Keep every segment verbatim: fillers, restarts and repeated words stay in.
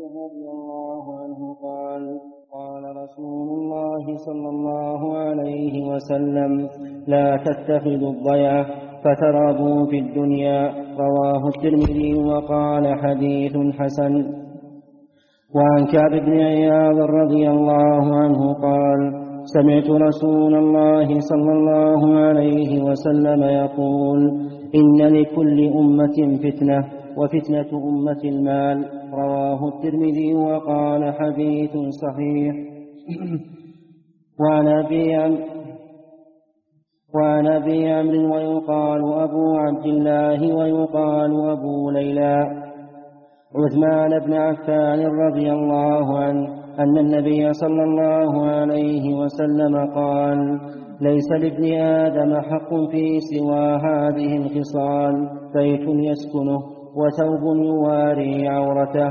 رضي الله عنه قال قال رسول الله صلى الله عليه وسلم لا تتخذوا الضيعة فترابوا في الدنيا. رواه الترمذي وقال حديث حسن. وعن كعب بن عياض رضي الله عنه قال سمعت رسول الله صلى الله عليه وسلم يقول إن لكل أمة فتنة وفتنة أمة المال. رواه الترمذي وقال حديث صحيح. وعن أبي وعن أبي عمرو ويقال أبو عبد الله ويقال أبو ليلى عثمان بن عفان رضي الله عنه أن النبي صلى الله عليه وسلم قال ليس لابن آدم حق في سوى هذه الخصال بيت يسكنه وثوب يواري عورته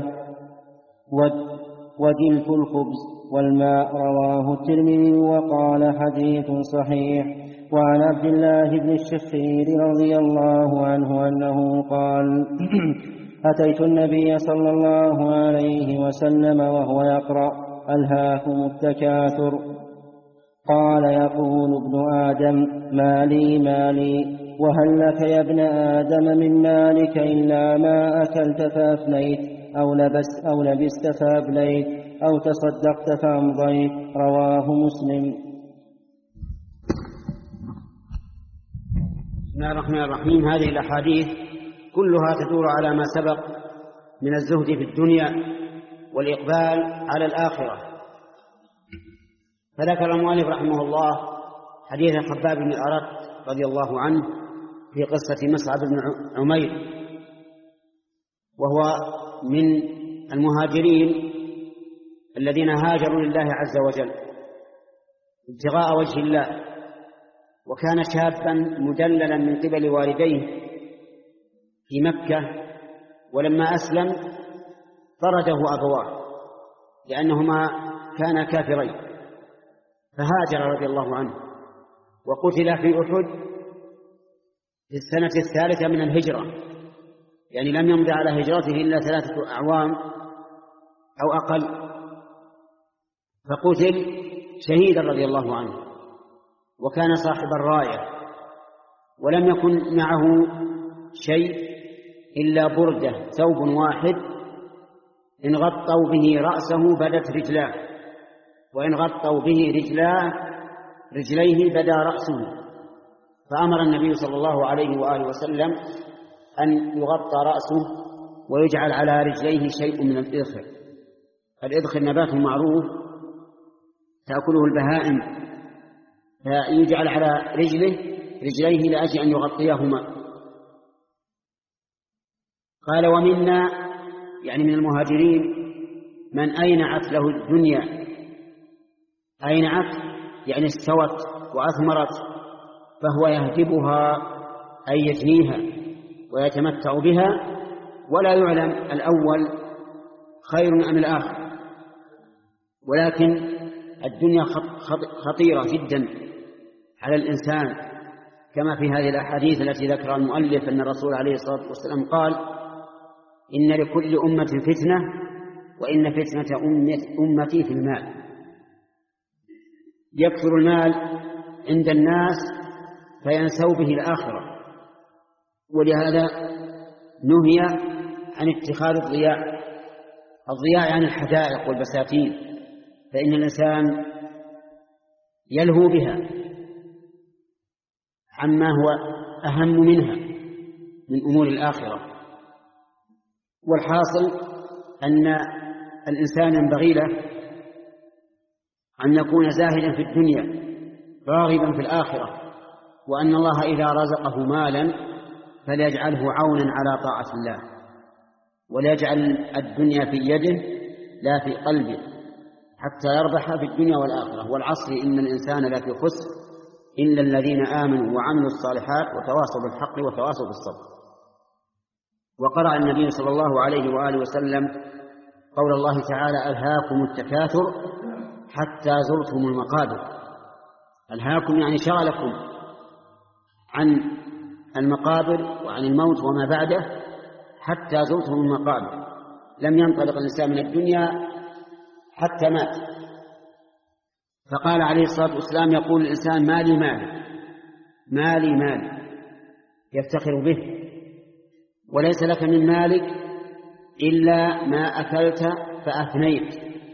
ودلف الخبز والماء. رواه الترمذي وقال حديث صحيح. وعن عبد الله بن الشخير رضي الله عنه أنه قال أتيت النبي صلى الله عليه وسلم وهو يقرأ ألهاكم التكاثر. قال يقول ابن آدم مالي مالي وهل لك يا ابن آدم من مالك إلا ما أكلت فأفنيت أو لبست, أو لبست فأبليت أو تصدقت فأمضيت. رواه مسلم. بسم الله الرحمن الرحيم. هذه الأحاديث كلها تدور على ما سبق من الزهد في الدنيا والإقبال على الآخرة. فذكر المؤلف رحمه الله حديث خباب بن الأرت رضي الله عنه في قصة مصعب بن عمير، وهو من المهاجرين الذين هاجروا لله عز وجل ابتغاء وجه الله، وكان شابا مدللا من قبل والديه في مكة، ولما أسلم طرده أبواه لأنهما كانا كافرين، فهاجر رضي الله عنه وقتل في أحد في السنة الثالثة من الهجرة، يعني لم يمضي على هجرته إلا ثلاثة أعوام أو أقل، فقتل شهيدا رضي الله عنه، وكان صاحب الراية، ولم يكن معه شيء إلا بردة ثوب واحد إن غطوا به رأسه بدت رجلاه، وإن غطوا به رجلاه رجليه بدا رأسه، فأمر النبي صلى الله عليه وآله وسلم أن يغطى رأسه ويجعل على رجليه شيء من الإذخر. الإذخر نبات معروف تأكله البهائم، فيجعل على رجله رجليه لأجل أن يغطيهما. قال ومنا يعني من المهاجرين من أينعت له الدنيا، أينعت يعني استوت وأثمرت، فهو يهدبها أي يجنيها ويتمتع بها، ولا يعلم الأول خير أم الآخر، ولكن الدنيا خطيرة جدا على الإنسان، كما في هذه الأحاديث التي ذكر المؤلف أن الرسول عليه الصلاة والسلام قال إن لكل أمة فتنة وإن فتنة أمتي في المال. يكثر المال عند الناس فينسوا به الآخرة، ولهذا نهي عن اتخاذ الضياع. الضياع عن الحدائق والبساتين، فإن الإنسان يلهو بها عما هو أهم منها من أمور الآخرة. والحاصل أن الإنسان ينبغي له أن يكون زاهدا في الدنيا راغبا في الآخرة، وأن الله إذا رزقه مالا فليجعله عونا على طاعة الله، وليجعل الدنيا في يده لا في قلبه حتى يربح في الدنيا والآخرة. والعصر إن الإنسان لفي خسر إلا الذين آمنوا وعملوا الصالحات وتواصوا بالحق وتواصوا بالصبر. وقرأ النبي صلى الله عليه وآله وسلم قول الله تعالى ألهاكم التكاثر حتى زرتم المقابر. ألهاكم يعني شغلكم عن المقابر وعن الموت وما بعده حتى زرتم المقابر، لم ينطلق الإنسان من الدنيا حتى مات. فقال عليه الصلاة والسلام: يقول الإنسان: مالي مالي مالي مالي، يفتخر به، وليس لك من مالك إلا ما أكلت فأفنيت،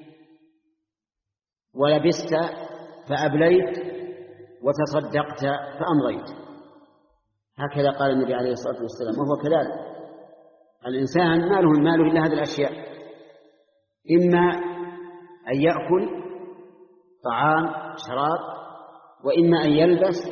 ولبست فأبليت، وتصدقت فأمضيت. هكذا قال النبي عليه الصلاة والسلام. وهو كذلك، الإنسان ما له ماله إلا هذه الأشياء: إما أن يأكل طعام شراب، وإما أن يلبس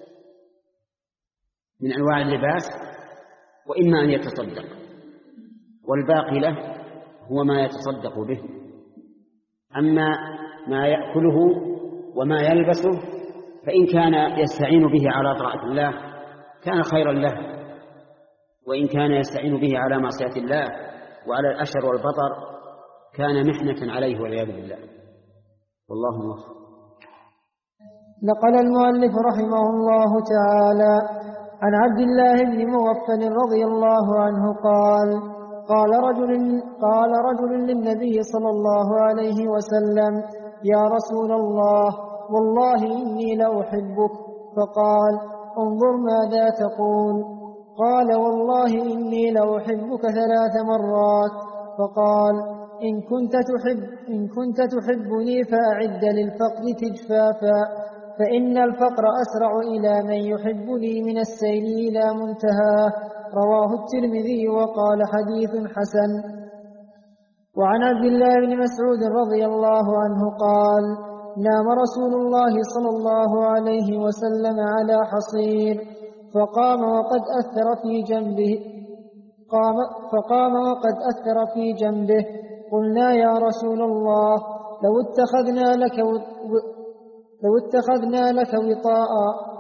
من أنواع اللباس، وإما أن يتصدق، والباقي له هو ما يتصدق به. أما ما يأكله وما يلبسه فإن كان يستعين به على طاعة الله كان خيرا له، وإن كان يستعين به على معصية الله وعلى الأشر والبطر كان محنة عليه والعياذ بالله. والله موفق. نقل المؤلف رحمه الله تعالى عن عبد الله بن مغفل رضي الله عنه قال: قال رجل, قال رجل للنبي صلى الله عليه وسلم: يا رسول الله، والله إني لأحبك. فقال: انظر ماذا تقول. قال: والله إني لأحبك ثلاث مرات. فقال: إن كنت تحب إن كنت تحبني فأعد للفقر تجفافا، فإن الفقر أسرع إلى من يحبني من السيل إلى منتهاه. رواه الترمذي وقال: حديث حسن. وعن عبد الله بن مسعود رضي الله عنه قال: نام رسول الله صلى الله عليه وسلم على حصير، فقام وقد أثر في جنبه قام فقام وقد أثر في جنبه. قلنا: يا رسول الله، لو اتخذنا لك لو اتخذنا لك وطاء.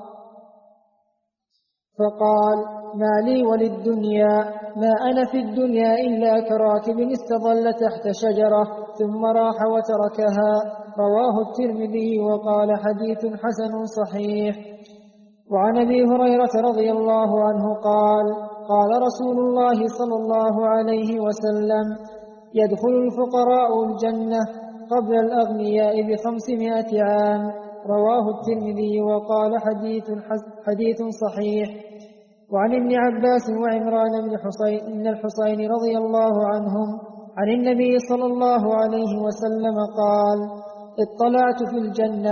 فقال: ما لي وللدنيا، ما أنا في الدنيا إلا كراكب استظل تحت شجرة ثم راح وتركها. رواه الترمذي وقال: حديث حسن صحيح. وعن أبي هريرة رضي الله عنه قال: قال رسول الله صلى الله عليه وسلم: يدخل الفقراء الجنة قبل الأغنياء بخمسمائة عام. رواه الترمذي وقال: حديث, حديث صحيح. وعن ابن عباس وعمران بن حسين الحسين رضي الله عنهم عن النبي صلى الله عليه وسلم قال: اطلعت في الجنة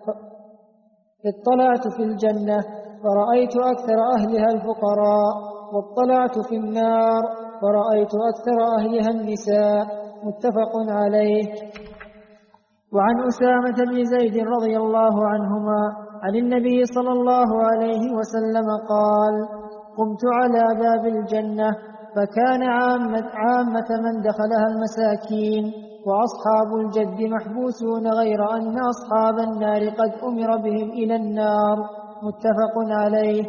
اطلعت في الجنة فرأيت أكثر أهلها الفقراء، واطلعت في النار فرأيت أكثر أهلها النساء. متفق عليه. وعن أسامة بن زيد رضي الله عنهما عن النبي صلى الله عليه وسلم قال: قمت على باب الجنة فكان عامة, عامة من دخلها المساكين، وأصحاب الجد محبوسون، غير أن أصحاب النار قد أمر بهم إلى النار. متفق عليه.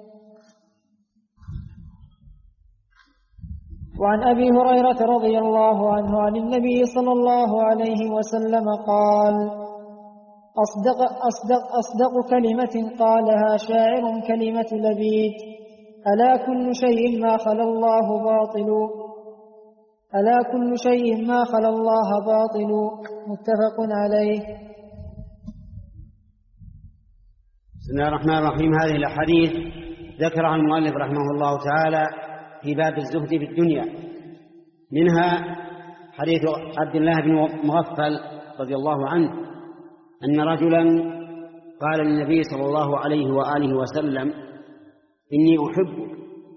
وعن أبي هريرة رضي الله عنه عن النبي صلى الله عليه وسلم قال: أصدق, أصدق, أصدق كلمة قالها شاعر كلمة لبيد: ألا كل شيء ما خلا الله باطل ألا كل شيء ما خلا الله باطل. متفق عليه. بسم الله الرحمن الرحيم. هذه الأحاديث ذكرها المؤلف رحمه الله تعالى في باب الزهد في الدنيا. منها حديث عبد الله بن مغفل رضي الله عنه أن رجلا قال للنبي صلى الله عليه وآله وسلم: إني أحبك.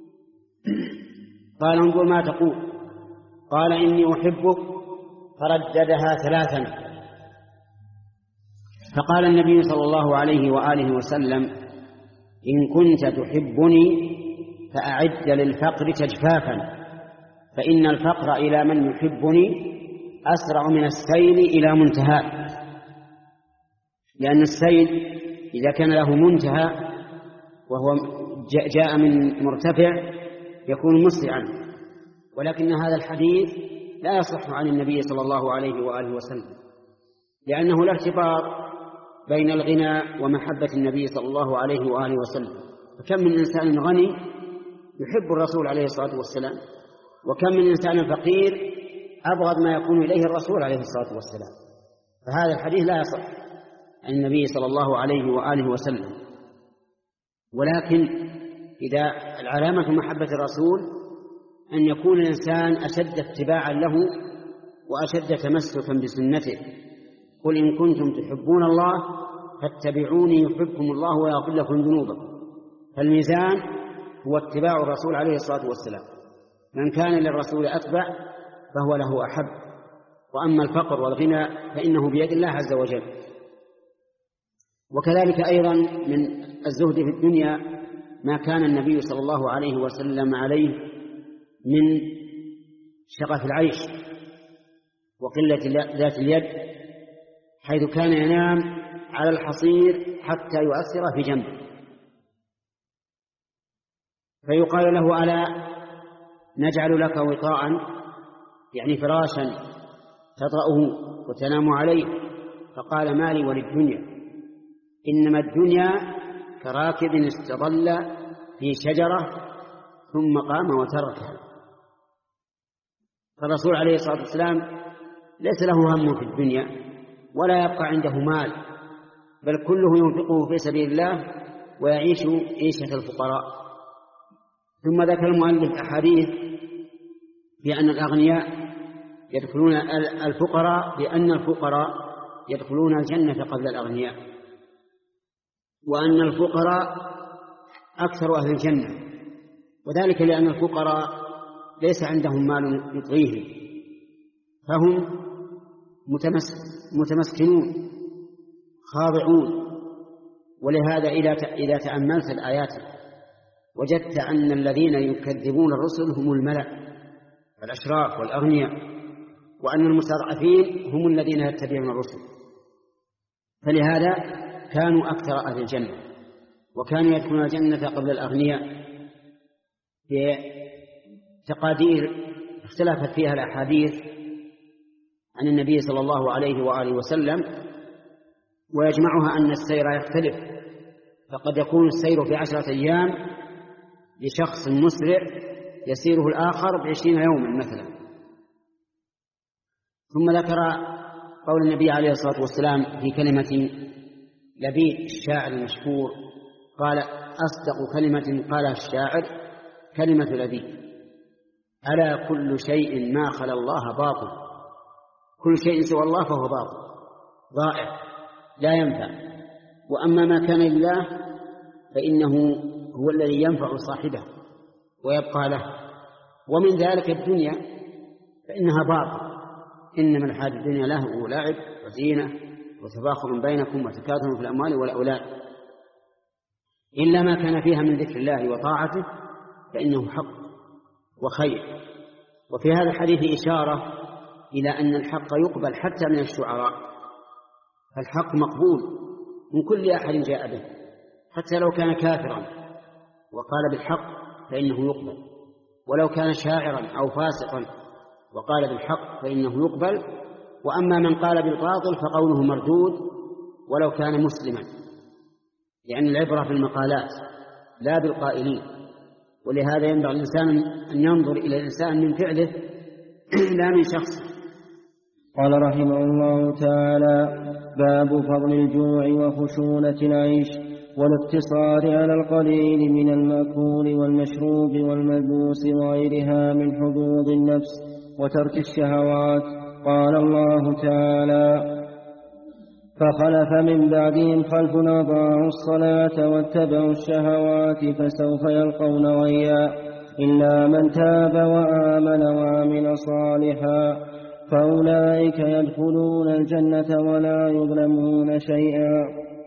قال: انظر ما تقول. قال: إني أحبك. فرددها ثلاثا. فقال النبي صلى الله عليه وآله وسلم: إن كنت تحبني فأعد للفقر تجفافا، فإن الفقر إلى من يحبني أسرع من السيل إلى منتهى. لأن السيل إذا كان له منتهى وهو جاء من مرتفع يكون مسرعا، ولكن هذا الحديث لا يصح عن النبي صلى الله عليه وآله وسلم، لأنه لا ارتباط بين الغنى ومحبة النبي صلى الله عليه وآله وسلم. فكم من إنسان غني يحب الرسول عليه الصلاة والسلام، وكم من إنسان فقير أبغض ما يكون إليه الرسول عليه الصلاة والسلام. فهذا الحديث لا يصح عن النبي صلى الله عليه وآله وسلم. ولكن إذا العلامة محبة الرسول أن يكون الإنسان أشد اتباعا له وأشد تمسكا بسنته. قل إن كنتم تحبون الله فاتبعوني يحبكم الله ويغفر لكم ذنوبكم. فالميزان هو اتباع الرسول عليه الصلاة والسلام. من كان للرسول أتبع فهو له أحب. وأما الفقر والغنى فإنه بيد الله عز وجل. وكذلك أيضا من الزهد في الدنيا ما كان النبي صلى الله عليه وسلم عليه من شغف العيش وقلة ذات اليد، حيث كان ينام على الحصير حتى يؤثر في جنبه، فيقال له ألا نجعل لك وطاء، يعني فراشا تطأه وتنام عليه؟ فقال ما لي وللدنيا، إنما الدنيا كراكب استظل في شجرة ثم قام وتركها. فالرسول عليه الصلاة والسلام ليس له هم في الدنيا ولا يبقى عنده مال، بل كله ينفقه في سبيل الله ويعيش عيشة الفقراء. ثم ذكر المؤلف أحاديث بأن الأغنياء يدخلون الفقراء، بأن الفقراء يدخلون الجنة قبل الأغنياء، وأن الفقراء أكثر أهل الجنة، وذلك لأن الفقراء ليس عندهم مال يطغيهم، فهم متمسكنون خاضعون. ولهذا إذا تأملت الآيات وجدت أن الذين يكذبون الرسل هم الملأ الأشراف والأغنياء، وأن المستضعفين هم الذين يتبعون الرسل. فلهذا كانوا أكثر أهل الجنة، وكانوا يدخلون الجنة قبل الأغنياء في تقادير اختلفت فيها الأحاديث عن النبي صلى الله عليه وآله وسلم، ويجمعها أن السير يختلف، فقد يكون السير في عشرة أيام لشخص مسرع يسيره الآخر بعشرين يوما مثلا. ثم ذكر قول النبي عليه الصلاة والسلام في كلمة لبيد الشاعر المشهور، قال أصدق كلمة قالها الشاعر كلمة لبيد: ألا كل شيء ما خلا الله باطل، كل شيء سوى الله فهو باطل ضائع لا ينفع، وأما ما كان لله فإنه هو الذي ينفع صاحبه ويبقى له. ومن ذلك الدنيا فإنها باطل، إنما الحياة الدنيا لهو ولعب وزينة وتفاخر بينكم وتكاثر في الأموال والأولاد، إلا ما كان فيها من ذكر الله وطاعته فإنه حق وخير. وفي هذا الحديث إشارة إلى أن الحق يقبل حتى من الشعراء، فالحق مقبول من كل أحد جاء به حتى لو كان كافرا وقال بالحق فإنه يقبل، ولو كان شاعرا أو فاسقا وقال بالحق فإنه يقبل. وأما من قال بالباطل فقوله مردود ولو كان مسلما، لأن العبرة في المقالات لا بالقائلين. ولهذا ينبغي الإنسان أن ينظر إلى الإنسان من فعله لا من شخصه. قال رحمه الله تعالى: باب فضل الجوع وخشونة العيش والاقتصار على القليل من المأكول والمشروب والملبوس وغيرها من حظوظ النفس وترك الشهوات. قال الله تعالى: فخلف من بعدهم خلف أضاعوا الصلاة واتبعوا الشهوات فسوف يلقون غيا إلا من تاب وآمن وعمل صالحا فأولئك يدخلون الجنة ولا يظلمون شيئا.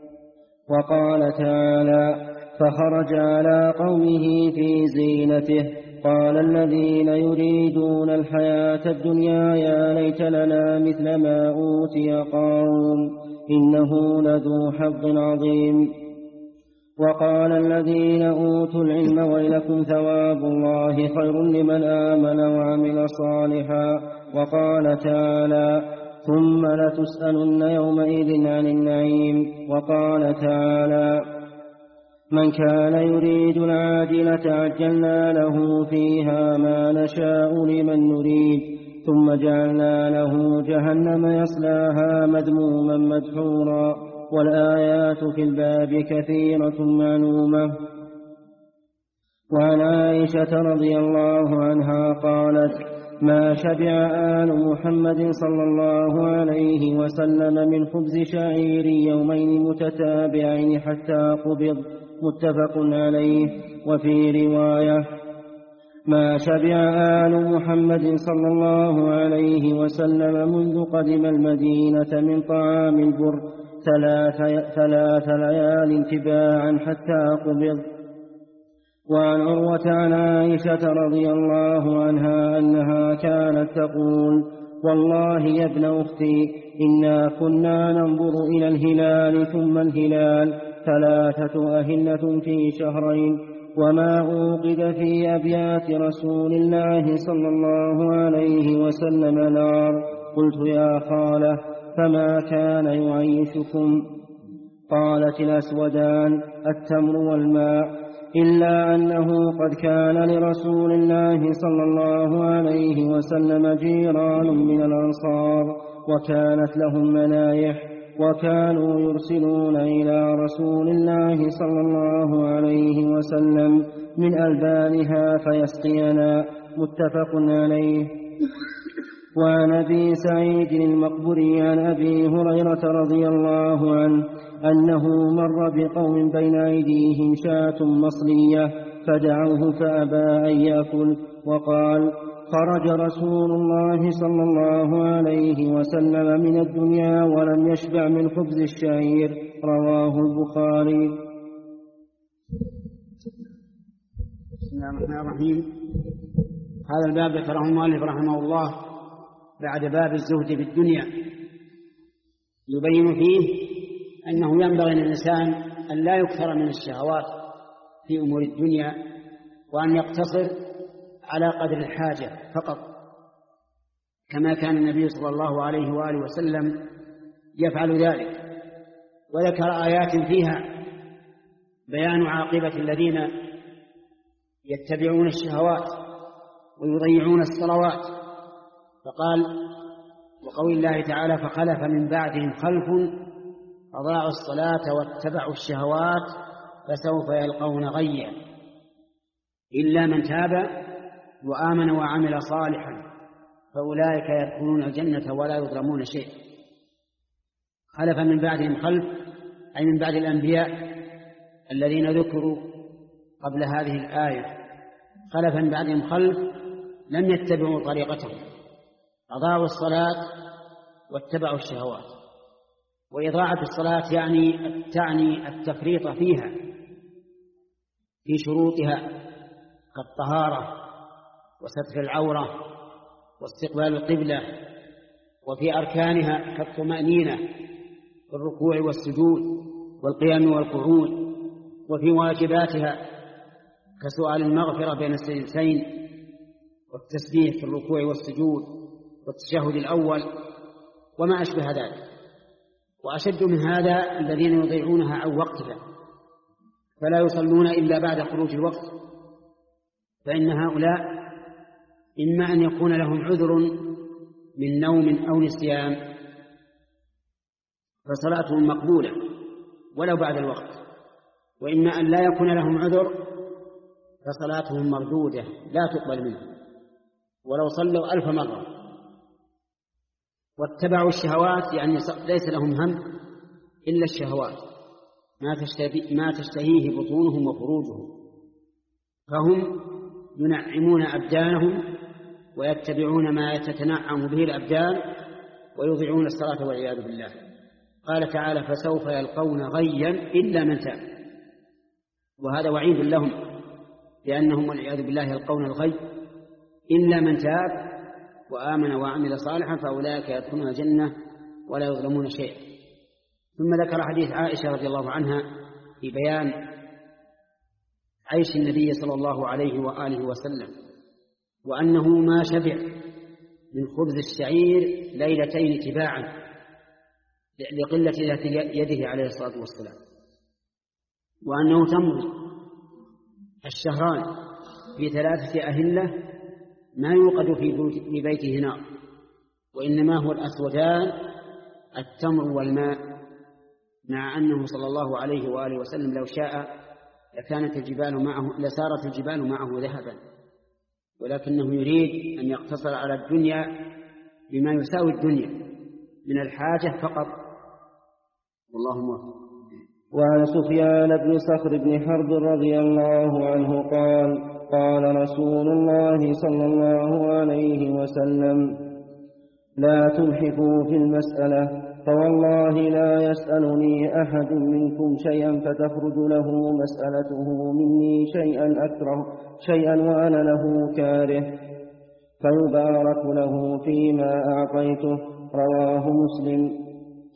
وقال تعالى: فخرج على قومه في زينته قال الذين يريدون الحياة الدنيا يا ليت لنا مثل ما أوتي قارون إنه لذو حظ عظيم. وقال الذين أوتوا العلم ويلكم ثواب الله خير لمن آمن وعمل صالحا. وقال تعالى: ثم لتسألن يومئذ عن النعيم. وقال تعالى: من كان يريد العاجلة عجلنا له فيها ما نشاء لمن نريد ثم جعلنا له جهنم يصلاها مذموما مدحورا. والآيات في الباب كثيرة معلومة. وعن عائشة رضي الله عنها قالت: ما شبع آل محمد صلى الله عليه وسلم من خبز شعير يومين متتابعين حتى قبض، متفق عليه. وفي رواية: ما شبع آل محمد صلى الله عليه وسلم منذ قدم المدينة من طعام البر ثلاث, ثلاث ليال تباعا حتى قبض. وعن عروة عن عائشة رضي الله عنها أنها كانت تقول: والله يا ابن أختي إنا كنا ننظر إلى الهلال ثم الهلال ثلاثة أهلة في شهرين، وما أوقد في أبيات رسول الله صلى الله عليه وسلم نار. قلت: يا خالة فما كان يعيشكم؟ قالت: الأسودان التمر والماء، إلا أنه قد كان لرسول الله صلى الله عليه وسلم جيران من الأنصار وكانت لهم منايح، وكانوا يرسلون إلى رسول الله صلى الله عليه وسلم من ألبانها فيسقينا، متفق عليه. وعن أبي سعيد المقبري عن أبي هريرة رضي الله عنه أنه مر بقوم بين أيديهم شاة مصلية فدعوه فأبى أن يأكل، وقال: خرج رسول الله صلى الله عليه وسلم من الدنيا ولم يشبع من خبز الشعير. رواه البخاري. بسم الله الرحمن الرحيم. هذا الباب ذكره المؤلف رحمه الله بعد باب الزهد في الدنيا، يبين فيه أنه ينبغي للإنسان أن لا يكثر من الشهوات في أمور الدنيا، وأن يقتصر على قدر الحاجة فقط، كما كان النبي صلى الله عليه وآله وسلم يفعل ذلك. وذكر آيات فيها بيان عاقبة الذين يتبعون الشهوات ويضيعون الصلوات، فقال: وقول الله تعالى: فخلف من بعدهم خلف أضاعوا الصلاة واتبعوا الشهوات فسوف يلقون غيا إلا من تاب وآمن وعمل صالحا فأولئك يدخلون الجنة ولا يظلمون شيئا. خلف من بعدهم خلف أي من بعد الأنبياء الذين ذكروا قبل هذه الآية. خلف من بعدهم خلف لم يتبعوا طريقتهم، أضاعوا الصلاة واتبعوا الشهوات. وإضاعة الصلاة يعني تعني التفريط فيها في شروطها كالطهارة وستر العورة واستقبال القبلة، وفي أركانها كالطمأنينة في الركوع والسجود والقيام والقعود، وفي واجباتها كسؤال المغفرة بين السجدتين والتسبيح في الركوع والسجود والتشهد الأول وما أشبه ذلك. وأشد من هذا الذين يضيعونها عن وقتها فلا يصلون إلا بعد خروج الوقت، فإن هؤلاء إما أن يكون لهم عذر من نوم أو نسيان فصلاتهم مقبولة ولو بعد الوقت، وإما أن لا يكون لهم عذر فصلاتهم مردودة لا تقبل منهم ولو صلوا ألف مرة. واتبعوا الشهوات يعني ليس لهم هم إلا الشهوات، ما تشتهي ما تشتهيه بطونهم وفروجهم، فهم ينعمون أبدانهم ويتبعون ما تتنعم به الأبدان ويضيعون الصلاة والعياذ بالله. قال تعالى: فسوف يلقون غيا إلا من تاب. وهذا وعيد لهم لأنهم والعياذ بالله يلقون الغي إلا من تاب وآمن وعمل صالحا فأولئك يدخلون الجنة ولا يظلمون شيئا. ثم ذكر حديث عائشة رضي الله عنها في بيان عيش النبي صلى الله عليه وآله وسلم، وأنه ما شبع من خبز الشعير ليلتين تباعا لقلة ذات يده عليه الصلاة والسلام، وأنه تمضي الشهران في ثلاثة أهلة ما يوقد في بيته نار وإنما هو الأسودان التمر والماء، مع أنه صلى الله عليه وآله وسلم لو شاء لكانت الجبال معه لسارت الجبال معه ذهبا، ولكنه يريد أن يقتصر على الدنيا بما يساوي الدنيا من الحاجة فقط. والله موفق. وعن سفيان بن صخر بن حرب رضي الله عنه قال قال رسول الله صلى الله عليه وسلم: لا تلحفوا في المسألة، فوالله لا يسألني أحد منكم شيئا فتخرج له مسألته مني شيئا أكره شيئا وأنا له كاره، فيبارك له فيما أعطيته. رواه مسلم.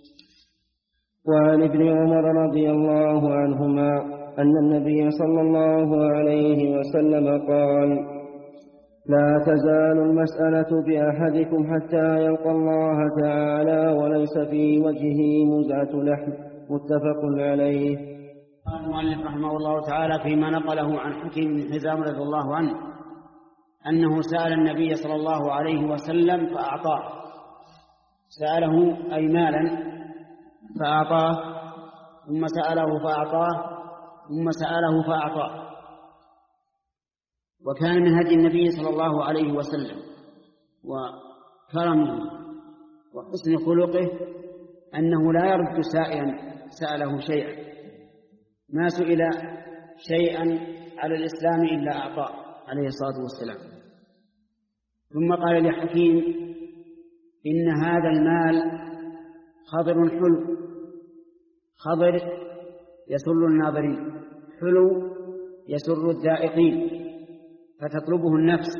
وعن ابن عمر رضي الله عنهما أن النبي صلى الله عليه وسلم قال: لا تزال المسألة بأحدكم حتى يلقى الله تعالى وليس في وجهه مزعة لحم. متفق عليه. قال المؤلف رحمه الله تعالى فيما نقله عن حكيم بن حزام رضي الله عنه أنه سأل النبي صلى الله عليه وسلم فأعطاه، سأله أي مالا فأعطاه، ثم سأله فأعطاه، ثم سأله فأعطاه. وكان من هدي النبي صلى الله عليه وسلم وكرمه وحسن خلقه أنه لا يرد سائلا سأله شيئا، ما سئل شيئا على الإسلام إلا أعطاه عليه الصلاة والسلام. ثم قال لحكيم: إن هذا المال خضر حلو، خضر يسر الناظرين، حلو يسر الذائقين، فتطلبه النفس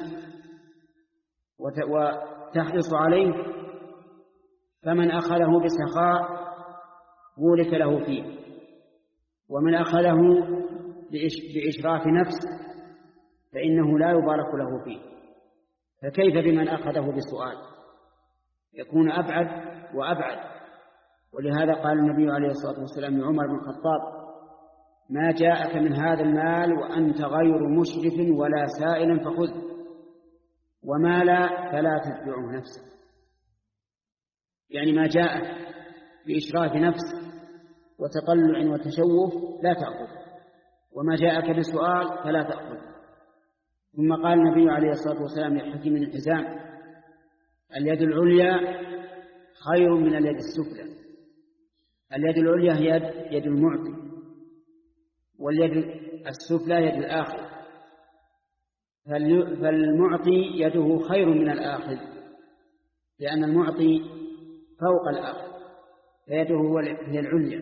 وتحرص عليه، فمن أخذه بسخاء بورك له فيه، ومن أخذه بإشراف نفس فإنه لا يبارك له فيه. فكيف بمن أخذه بسؤال؟ يكون أبعد وأبعد. ولهذا قال النبي عليه الصلاة والسلام لعمر بن الخطاب: ما جاءك من هذا المال وأنت غير مشرف ولا سائل فخذ، وما لا فلا تتبعه نفسك. يعني ما جاءك بإشراف نفس وتطلع وتشوف لا تأخذ، وما جاءك بسؤال فلا تأخذ. ثم قال النبي عليه الصلاة والسلام لحكيم بن حزام: اليد العليا خير من اليد السفلى. اليد العليا هي يد, يد المعطي، واليد السفلى يد الآخذ، فالمعطي يده خير من الآخذ، لأن المعطي فوق الآخذ فيده هي العليا،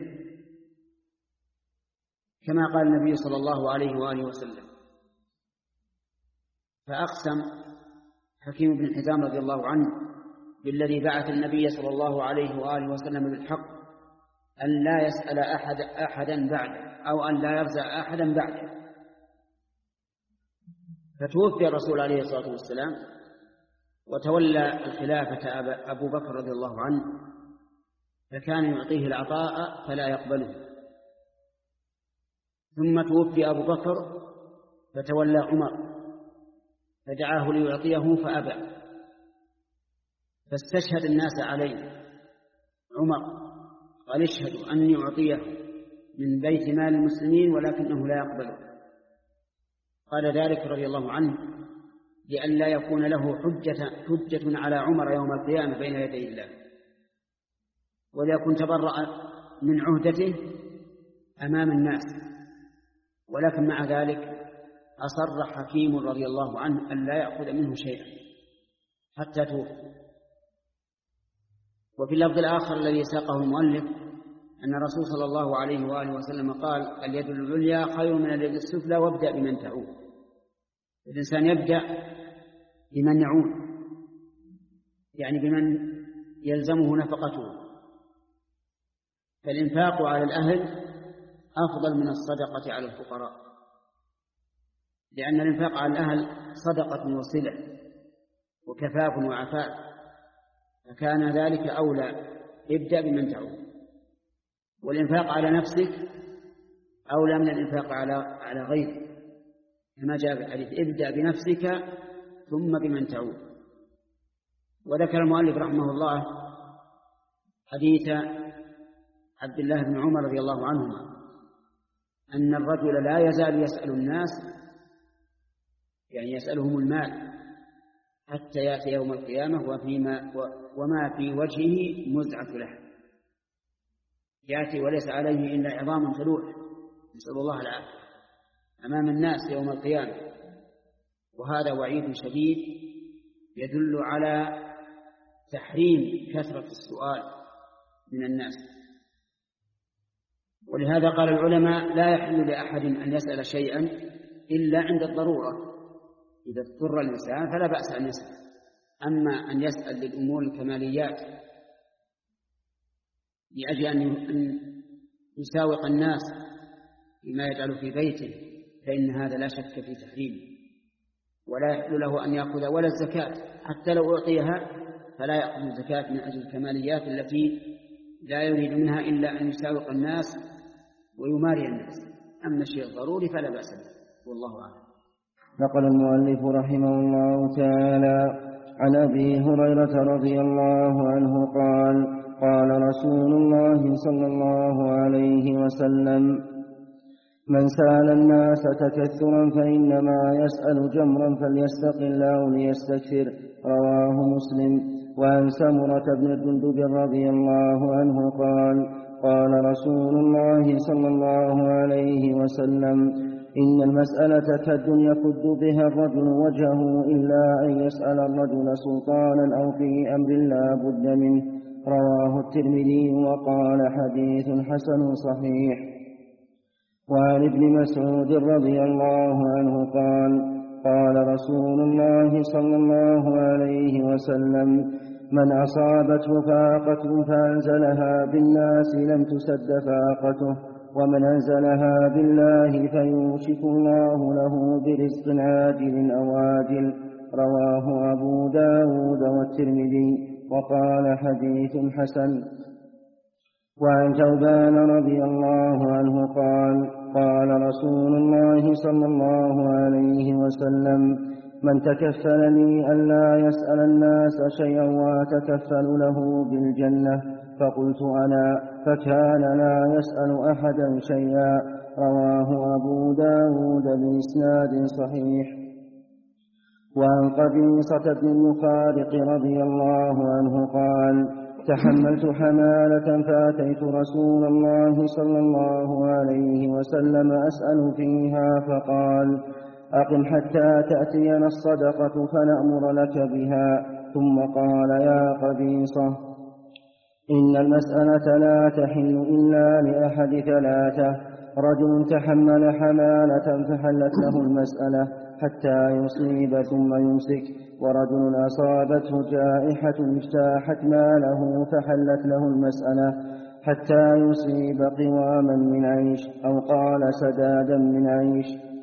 كما قال النبي صلى الله عليه وآله وسلم. فأقسم حكيم بن حزام رضي الله عنه بالذي بعث النبي صلى الله عليه وآله وسلم بالحق أن لا يسأل أحد أحدا بعده، أو أن لا يرزع أحدا بعده. فتوفي الرسول عليه الصلاة والسلام وتولى الخلافة أبو بكر رضي الله عنه، فكان يعطيه العطاء فلا يقبله. ثم توفي أبو بكر فتولى عمر، فدعاه ليعطيه فأبى، فاستشهد الناس عليه. عمر قال: اشهدوا أني أعطيه من بيت مال المسلمين ولكنه لا يقبله. قال ذلك رضي الله عنه لئلا يكون له حجة, حجة على عمر يوم القيامة بين يدي الله، وليكن تبرأ من عهدته أمام الناس. ولكن مع ذلك أصر حكيم رضي الله عنه أن لا يأخذ منه شيئا حتى توفي. وفي اللفظ الآخر الذي ساقه المؤلف أن الرسول صلى الله عليه وآله وسلم قال: اليد العليا خير من اليد السفلى، وابدأ بمن تعود. الإنسان يبدأ بمن يعود، يعني بمن يلزمه نفقته. فالإنفاق على الأهل أفضل من الصدقة على الفقراء، لأن الإنفاق على الأهل صدقة وصلة وكفاف وعفاف، فكان ذلك أولى. ابدأ بمن تعود. والإنفاق على نفسك أولى من الإنفاق على على غيرك، كما جاء في الحديث: ابدأ بنفسك ثم بمن تعود. وذكر المؤلف رحمه الله حديث عبد الله بن عمر رضي الله عنهما أن الرجل لا يزال يسأل الناس، يعني يسألهم المال حتى يأتي يوم القيامة وفيما وما في وجهه مزعة له، يأتي وليس عليه إلا عظام تلوح، نسأل الله العافية، أمام الناس يوم القيامة. وهذا وعيد شديد يدل على تحريم كثرة السؤال من الناس. ولهذا قال العلماء لا يحل لأحد أن يسأل شيئا إلا عند الضرورة، إذا اضطر الإنسان فلا بأس أن يسأل. أما أن يسأل للأمور الكماليات لأجل أن يساوق الناس بما يجعل في بيته فإن هذا لا شك في تحريمه، ولا يحل له أن يأخذ ولا الزكاة، حتى لو أعطيها فلا يأخذ الزكاة من أجل الكماليات التي لا يريد منها إلا أن يساوق الناس ويماري الناس. أما الشيء الضروري فلا بأس به، والله أعلم. نقل المؤلف رحمه الله تعالى عن أبي هريرة رضي الله عنه قال قال رسول الله صلى الله عليه وسلم: من سأل الناس تكثرا فإنما يسأل جمرا فليستقل أو ليستكثر. رواه مسلم. وعن سمرة بن جندب رضي الله عنه قال قال رسول الله صلى الله عليه وسلم: إن المسألة كد يكد بها الرجل وجهه إلا أن يسأل الرجل سلطانا أو في أمر لا بد منه. رواه الترمذي وقال حديث حسن صحيح. وعن ابن مسعود رضي الله عنه قال قال رسول الله صلى الله عليه وسلم: من أصابته فاقة فأنزلها بالناس لم تسد فاقته، ومن أنزلها بالله فيوشك الله له برزق عاجل أو آجل. رواه أبو داود والترمذي وقال حديث حسن. وعن ثوبان رضي الله عنه قال قال رسول الله صلى الله عليه وسلم: من تكفل لي ألا يسأل الناس شيئا وأتكفل له بالجنة، فقلت أنا، فكان لا يسأل أحدا شيئا. رواه أبو داود بإسناد صحيح. وعن قبيصة بن المخارق رضي الله عنه قال تحملت حمالة فأتيت رسول الله صلى الله عليه وسلم أسأل فيها، فقال: أقم حتى تأتينا الصدقة فنأمر لك بها. ثم قال: يا قبيصة، إن المسألة لا تحل إلا لأحد ثلاثة: رجل تحمل حمالة فحلت له المسألة حتى يصيب ثم يمسك، ورجل أصابته جائحة اجتاحت ماله فحلت له المسألة حتى يصيب قواما من عيش، أو قال سدادا من عيش،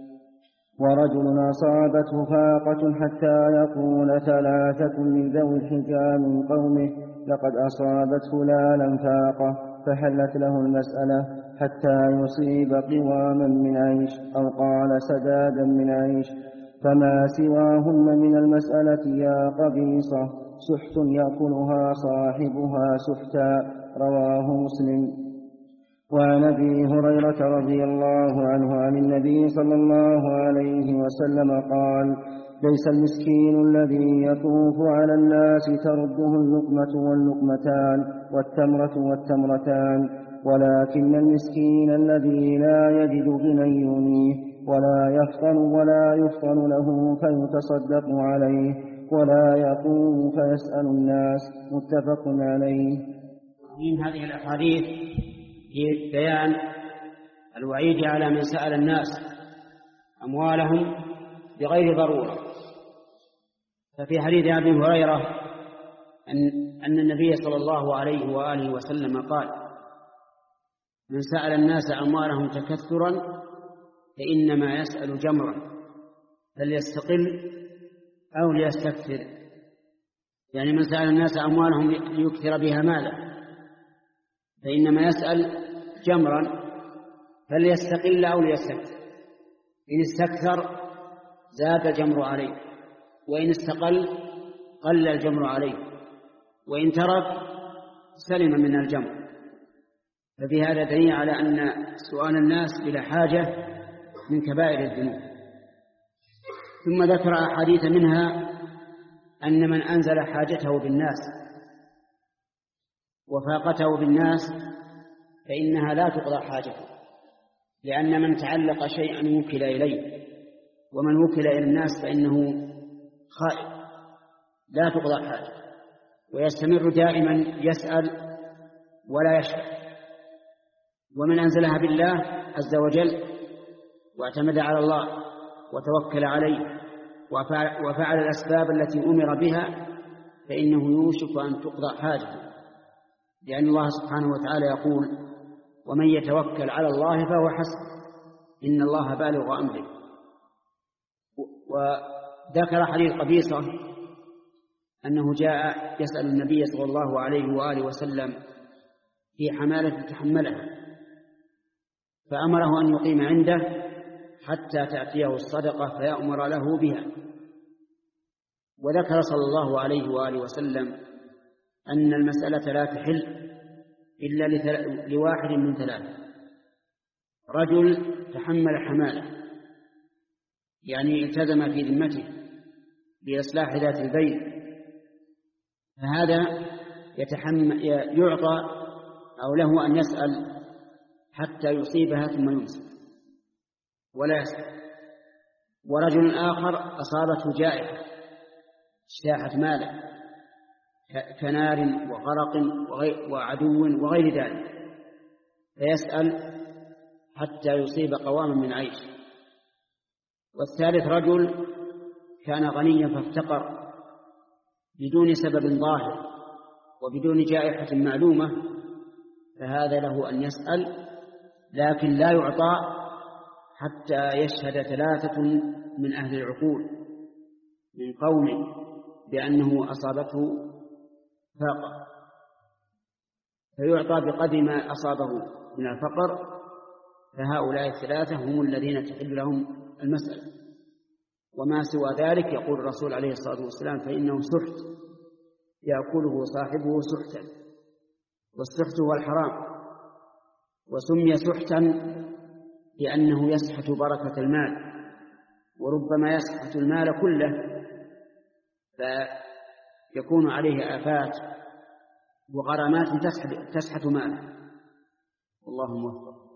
ورجل أصابته فاقة حتى يقول ثلاثة من ذوي الحجى من قومه: لقد أصابت فلانا فاقة، فحلت له المسألة حتى يصيب قواما من عيش، أو قال سدادا من عيش. فما سواهن من المسألة يا قبيصة سحت يأكلها صاحبها سحتا. رواه مسلم. وعن أبي هريرة رضي الله عنه عن النبي صلى الله عليه وسلم قال: ليس المسكين الذي يطوف على الناس ترده اللقمة واللقمتان والتمرة والتمرتان، ولكن المسكين الذي لا يجد غنى يغنيه ولا يفطن ولا يفطن له فيتصدق عليه ولا يقوم فيسأل الناس. متفق عليه. من هذه الأحاديث في بيان الوعيد على من سأل الناس أموالهم بغير ضرورة. ففي حديث أبي هريرة أن, أن النبي صلى الله عليه وآله وسلم قال: من سأل الناس أموالهم تكثرا فإنما يسأل جمرا، فليستقل أو ليستكثر. يعني من سأل الناس أموالهم ليكثر بها مالا فإنما يسأل جمرا، فليستقل أو ليستكثر. إن استكثر زاد الجمر عليه، وإن استقل قل الجمر عليه. وإن ترك سلم من الجمر. ففي هذا دليل على أن سؤال الناس بلا حاجة من كبائر الذنوب. ثم ذكر أحاديث منها أن من أنزل حاجته بالناس وفاقته بالناس فإنها لا تقضى حاجته، لأن من تعلق شيئا وكل إليه، ومن وكل إلى الناس فإنه خائف لا تقضى حاجة، ويستمر دائما يسأل ولا يشفع. ومن أنزلها بالله عز وجل واعتمد على الله وتوكل عليه وفعل الأسباب التي أمر بها فإنه يوشك أن تقضى حاجته، لأن الله سبحانه وتعالى يقول: ومن يتوكل على الله فهو حسبه إن الله بالغ أمره. وذكر حديث قبيصة أنه جاء يسأل النبي صلى الله عليه وآله وسلم في حمالة تحملها، فأمره أن يقيم عنده حتى تأتيه الصدقة فيأمر له بها. وذكر صلى الله عليه وآله وسلم أن المسألة لا تحل إلا لواحد من ثلاثة: رجل تحمل حمالة، يعني التزم في ذمته بإصلاح ذات البين، فهذا يتحمل يعطى أو له أن يسأل حتى يصيبها ثم يمسك ولا يسأل. ورجل آخر أصابته جائحة اجتاحت ماله كنار وغرق وعدو وغير ذلك، فيسأل حتى يصيب قواما من عيش. والثالث رجل كان غنيا فافتقر بدون سبب ظاهر وبدون جائحة معلومة، فهذا له أن يسأل لكن لا يعطى حتى يشهد ثلاثة من أهل العقول من قوم بأنه أصابته فاقة، فيعطى بقدر ما أصابه من الفقر. فهؤلاء الثلاثة هم الذين تحل لهم المسألة، وما سوى ذلك يقول الرسول عليه الصلاة والسلام فإنه سحت يأكله صاحبه سحتا، والسحت هو الحرام، وسمي سحتا لأنه يسحت بركة المال، وربما يسحت المال كله فيكون عليه آفات وغرامات تسحت ماله. والله موفق.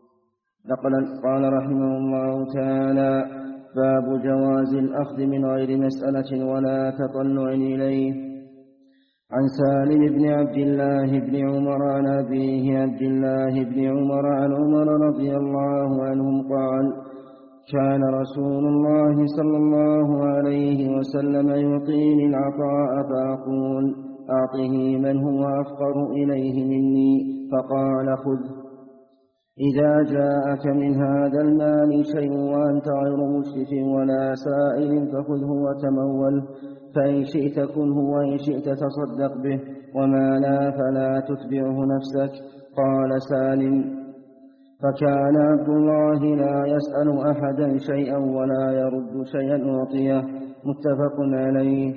قال رحمه الله تعالى: باب جواز الأخذ من غير مسألة ولا تطلع إليه. عن سالم بن عبد الله بن عمر عن أبيه عبد الله بن عمر عن عمر رضي الله عنهم قال: كان رسول الله صلى الله عليه وسلم يعطيني العطاء فأقول: أعطه من هو أفقر إليه مني، فقال: خذ. إذا جاءك من هذا المال شيء وأنت غير مشرف ولا سائل فخذه وتمول، فإن شئت كنه وإن شئت تصدق به، وما لا فلا تتبعه نفسك. قال سالم: فكان عبد الله لا يسأل أحدا شيئا ولا يرد شيئا أعطيه. متفق عليه.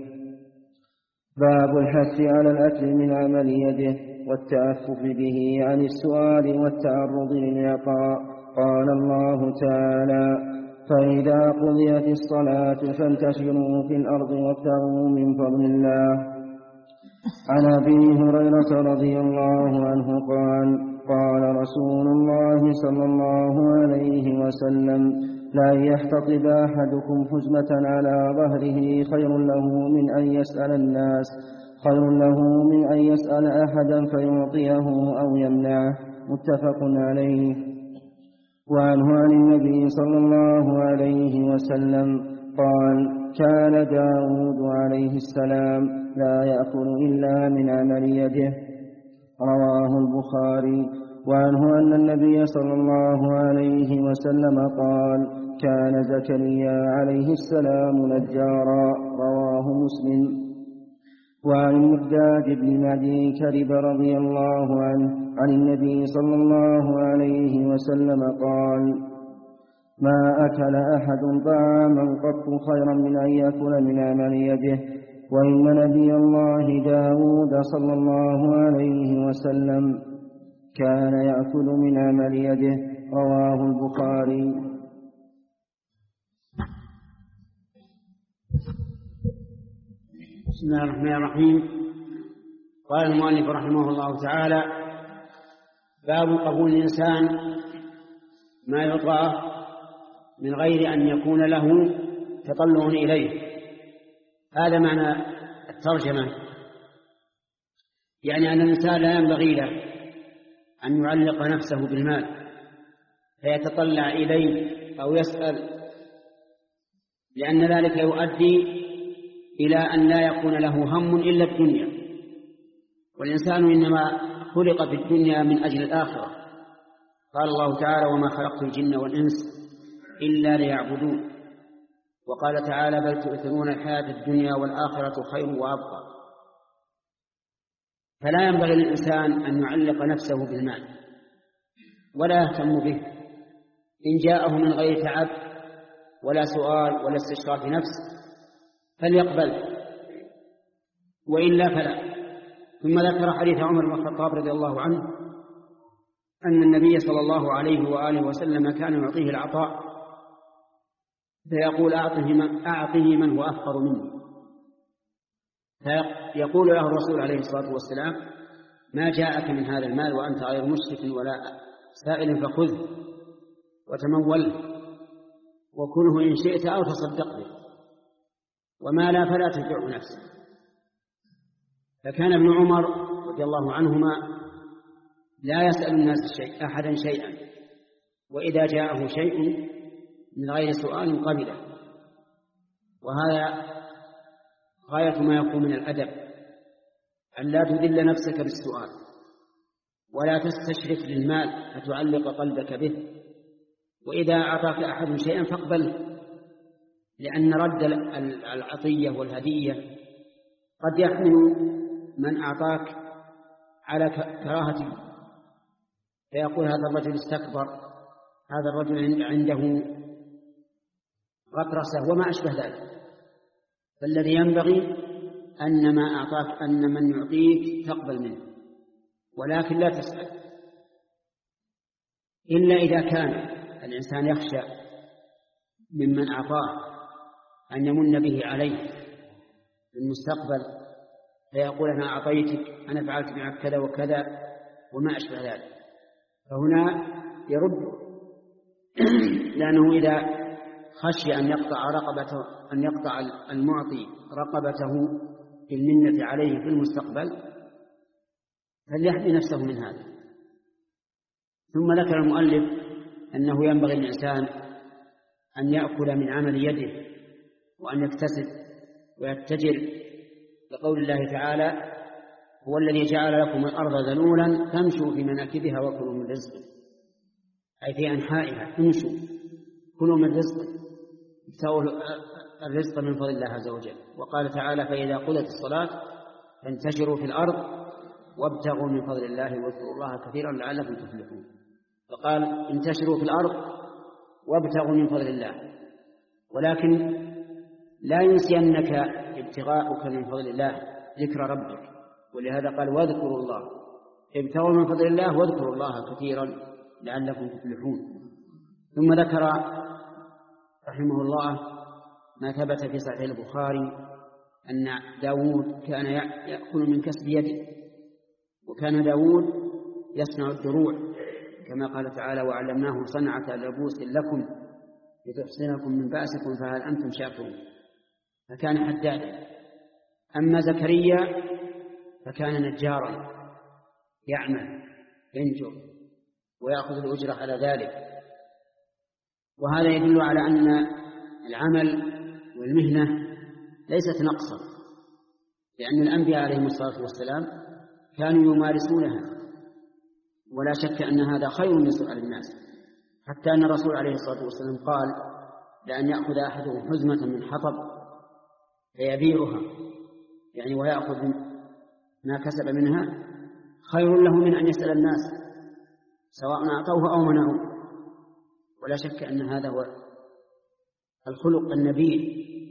باب الحث على الأكل من عمل يده والتأفف به عن السؤال والتعرض للعطاء. قال الله تعالى: فإذا قضيت الصلاة فانتشروا في الأرض وابتغوا من فضل الله. عن أبي هريرة رضي الله عنه قال: قال رسول الله صلى الله عليه وسلم: لا يحتطب أحدكم حزمة على ظهره خير له من أن يسأل الناس خير له من أن يسأل أحدا فيعطيه أو يمنعه. متفق عليه. وعنه عن النبي صلى الله عليه وسلم قال: كان داود عليه السلام لا يأكل إلا من عمل يده. رواه البخاري. وعنه أن النبي صلى الله عليه وسلم قال: كان زكريا عليه السلام نجارا. رواه مسلم. وعن المقداد بن معدي كرب رضي الله عنه عن النبي صلى الله عليه وسلم قال: ما أكل أحد طعاما قط خيرا من أن يأكل من عمل يده. وإن نبي الله داود صلى الله عليه وسلم كان يأكل من عمل يده. رواه البخاري. بسم الله الرحمن الرحيم. قال المؤلف رحمه الله تعالى: باب قبول الإنسان ما يعطاه من غير أن يكون له تطلع إليه. هذا معنى الترجمة، يعني أن الإنسان لا ينبغي له أن يعلق نفسه بالمال فيتطلع إليه أو يسأل، لأن ذلك يؤدي إلى أن لا يكون له هم إلا الدنيا، والإنسان إنما خلق في الدنيا من أجل الآخرة. قال الله تعالى: وما خلقت الجن والإنس إلا ليعبدون. وقال تعالى: بل تؤثرون الحياة الدنيا والآخرة خير وأبقى. فلا ينبغي للإنسان أن يعلق نفسه بالمال ولا يهتم به إن جاءه من غير تعب ولا سؤال ولا استشراف نفس فليقبل، وإلا فلا. ثم ذكر حديث عمر بن الخطاب رضي الله عنه أن النبي صلى الله عليه وآله وسلم كان يعطيه العطاء فيقول: أعطه من, أعطه من هو أفقر مني. فيقول له الرسول عليه الصلاة والسلام: ما جاءك من هذا المال وأنت غير مشرك ولا سائل فخذه وتموله وكله إن شئت أو تصدق به، وما لا فلا تنفعه نفسك. فكان ابن عمر رضي الله عنهما لا يسأل الناس شيء أحدا شيئا، وإذا جاءه شيء من غير سؤال قبله. وهذا غاية ما يكون من الأدب، أن لا تذل نفسك بالسؤال ولا تستشرف للمال فتعلق قلبك به. وإذا أعطاك أحد شيئا فاقبله، لأن رد العطية والهدية قد يحمل من أعطاك على كراهته، فيقول: هذا الرجل استكبر، هذا الرجل عنده غطرسة وما أشبه ذلك. فالذي ينبغي أن ما أعطاك أن من يعطيك تقبل منه، ولكن لا تسأل إلا إذا كان الإنسان يخشى ممن أعطاه أن يمن به عليه في المستقبل، فيقول: أنا أعطيتك، أنا فعلت معك كذا وكذا وما أشبه ذلك. فهنا يرد، لأنه إذا خشي أن يقطع رقبته أن يقطع المعطي رقبته في المنة عليه في المستقبل فليحمي نفسه من هذا. ثم ذكر المؤلف أنه ينبغي للإنسان أن يأكل من عمل يده وأن يكتسب ويتجر، لقول الله تعالى: هو الذي جعل لكم الأرض ذلولا فامشوا في مناكبها وكلوا من رزقه، أي في أنحائها امشوا كلوا من رزقه، ابتغوا الرزق من فضل الله عز وجل. وقال تعالى: فإذا قضت الصلاة فانتشروا في الأرض وابتغوا من فضل الله واذكروا الله كثيرا لعلكم تفلحون. فقال: انتشروا في الأرض وابتغوا من فضل الله، ولكن لا ينسينك ابتغاءك من فضل الله ذكر ربك، ولهذا قال: واذكروا الله، ابتغوا من فضل الله واذكروا الله كثيرا لعلكم تفلحون. ثم ذكر رحمه الله ما ثبت في صحيح البخاري أن داود كان يأكل من كسب يده، وكان داود يصنع الدروع كما قال تعالى: وعلمناه صنعة لبوس لكم لتحصنكم من بأسكم فهل أنتم شاكرون. فكان حدادا. أما زكريا فكان نجارا يعمل ينجر ويأخذ الأجرة على ذلك. وهذا يدل على أن العمل والمهنة ليست نقصا، لأن الأنبياء عليهم الصلاة والسلام كانوا يمارسونها، ولا شك أن هذا خير من سؤال الناس، حتى أن الرسول عليه الصلاة والسلام قال: لأن يأخذ أحدهم حزمة من حطب فيبيعها، يعني ويأخذ ما كسب منها، خير له من أن يسأل الناس سواء أعطوه أو منعوه. ولا شك أن هذا هو الخلق النبيل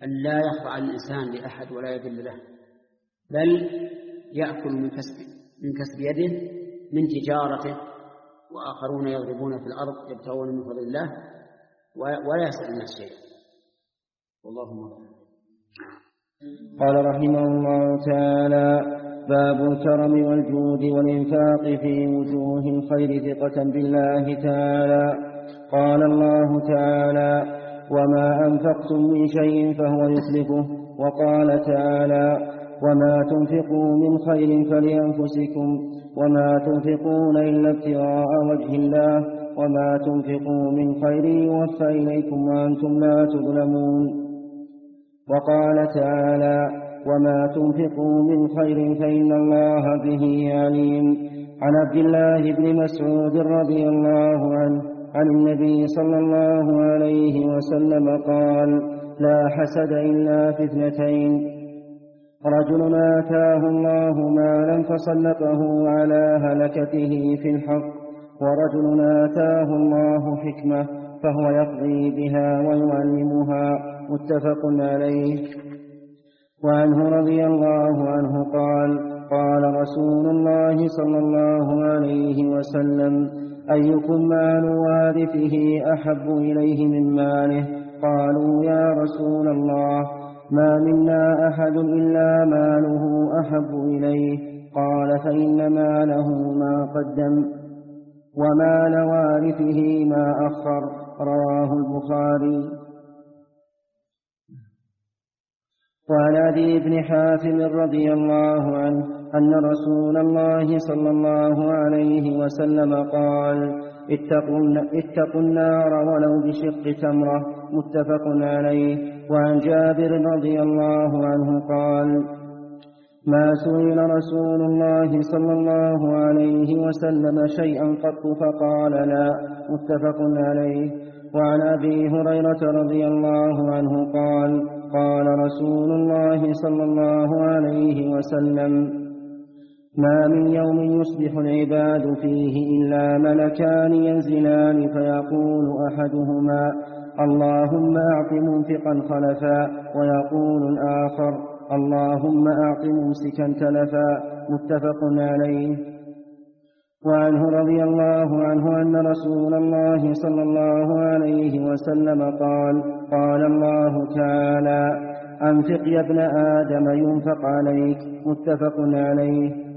أن لا يخضع الإنسان لأحد ولا يذل له، بل يأكل من كسب من كسب يده من تجارته، وآخرون يضربون في الأرض يبتغون من فضل الله ولا يسأل الناس شيئا. والله أعلم. قال رحمه الله تعالى: باب الكرم والجود والإنفاق في وجوه الخير ثقة بالله تعالى. قال الله تعالى: وما أنفقتم من شيء فهو يخلفه. وقال تعالى: وما تنفقوا من خير فلأنفسكم وما تنفقون إلا ابتغاء وجه الله وما تنفقوا من خير يوفى إليكم وأنتم لا تظلمون. وقال تعالى: وما تنفقوا من خير فإن الله به عليم. عن عبد الله بن مسعود رضي الله عنه عن النبي صلى الله عليه وسلم قال: لا حسد إلا في اثنتين: رجل آتاه الله مالا فسلطه على هلكته في الحق، ورجل آتاه الله حكمة فهو يقضي بها ويعلمها. متفق عليه. وعنه رضي الله عنه قال: قال رسول الله صلى الله عليه وسلم: أيكم مال وارثه أحب إليه من ماله؟ قالوا: يا رسول الله، ما منا أحد إلا ماله أحب إليه. قال: فإن ماله ما قدم ومال وارثه ما أخر. رواه البخاري. وعن عدي بن حاتم رضي الله عنه أن رسول الله صلى الله عليه وسلم قال: اتقوا النار ولو بشق تمرة. متفق عليه. وعن جابر رضي الله عنه قال: ما سئل رسول الله صلى الله عليه وسلم شيئا قط فقال لا. متفق عليه. وعن أبي هريرة رضي الله عنه قال: قال رسول الله صلى الله عليه وسلم: ما من يوم يصبح العباد فيه إلا ملكان ينزلان فيقول أحدهما: اللهم أعط منفقا خلفا، ويقول الآخر: اللهم أعط ممسكا تلفا. متفق عليه. وعنه رضي الله عنه أن رسول الله صلى الله عليه وسلم قال: قال الله تعالى: أنفق يا ابن آدم ينفق عليك. متفق عليه.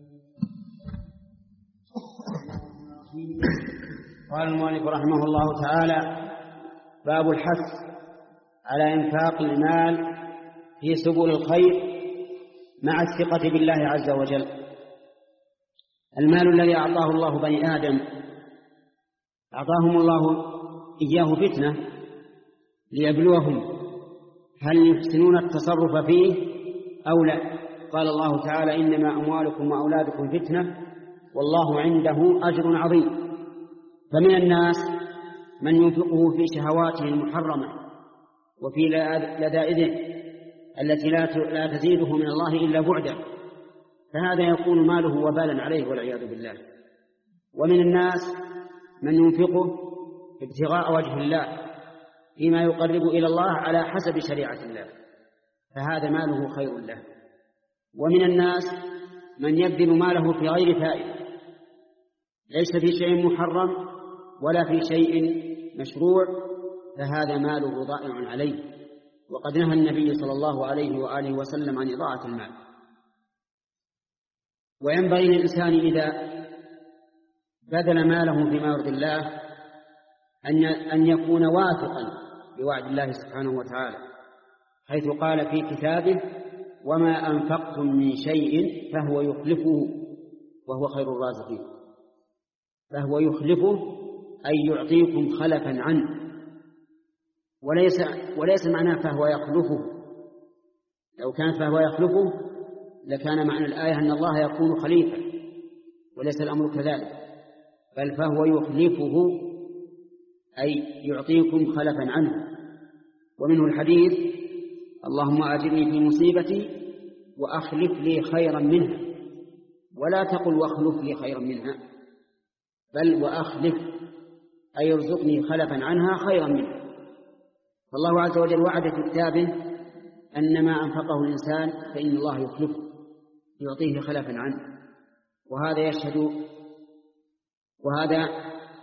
قال المؤلف رحمه الله تعالى: باب الحث على إنفاق المال في سبل الخير مع الثقة بالله عز وجل. المال الذي أعطاه الله بني آدم أعطاهم الله إياه فتنة ليبلوهم هل يحسنون التصرف فيه أو لا. قال الله تعالى: إنما أموالكم وأولادكم فتنة والله عنده أجر عظيم. فمن الناس من ينفقه في شهواته المحرمة وفي لذائذه التي لا تزيده من الله إلا بعدا، فهذا يكون ماله وبالا عليه والعياذ بالله. ومن الناس من ينفقه ابتغاء وجه الله فيما يقرب إلى الله على حسب شريعة الله، فهذا ماله خير له. ومن الناس من يبذل ماله في غير فائدة، ليس في شيء محرم ولا في شيء مشروع، فهذا ماله ضائع عليه. وقد نهى النبي صلى الله عليه وآله وسلم عن إضاعة المال. وينبغي للإنسان إذا بذل ماله فيما يرضي الله أن يكون واثقا بوعد الله سبحانه وتعالى، حيث قال في كتابه: وما أنفقتم من شيء فهو يخلفه وهو خير الرازقين. فهو يخلفه أي يعطيكم خلفا عنه، وليس, وليس معناه فهو يخلفه. لو كان فهو يخلفه لكان معنى الآية أن الله يكون خليفة، وليس الأمر كذلك، بل فهو يخلفه أي يعطيكم خلفا عنه. ومنه الحديث: اللهم أجرني في مصيبتي وأخلف لي خيرا منها. ولا تقل واخلف لي خيرا منها، بل وأخلف أي يرزقني خلفا عنها خيرا منها. فالله عز وجل وعد في كتابه أن ما أنفقه الإنسان فإن الله يخلفه يعطيه خلفا عنه. وهذا يشهد وهذا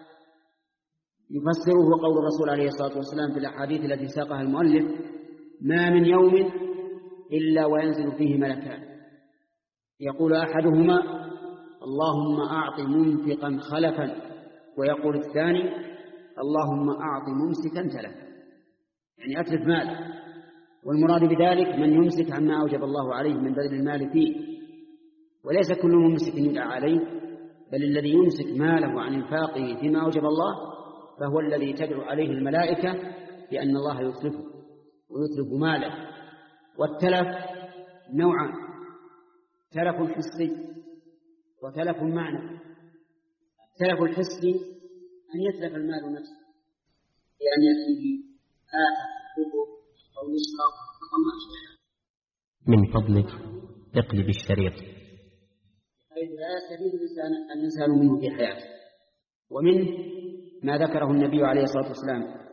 يفسره قول الرسول عليه الصلاة والسلام في الأحاديث التي ساقها المؤلف: ما من يوم إلا وينزل فيه ملكان يقول أحدهما: اللهم أعط منفقا خلفا، ويقول الثاني: اللهم أعط ممسكا تلفا، يعني أتلف مال. والمراد بذلك من يمسك عما أوجب الله عليه من بذل المال فيه، وليس كل ممسك يدعى عليه، بل الذي يمسك ماله عن إنفاقه فيما أوجب الله فهو الذي تدعو عليه الملائكة بأن الله يتلفه ويتلف ماله. والتلف نوعان: تلف حسي وتلف معنى. التلف الحسي أن يتلف المال نفسه بأن يأتيه آفة أو يسرق أو ما أشبه. من فضلك اقلب الشريط حيث لا يستفيد الإنسان منه في حياته. ومنه ما ذكره النبي عليه الصلاة والسلام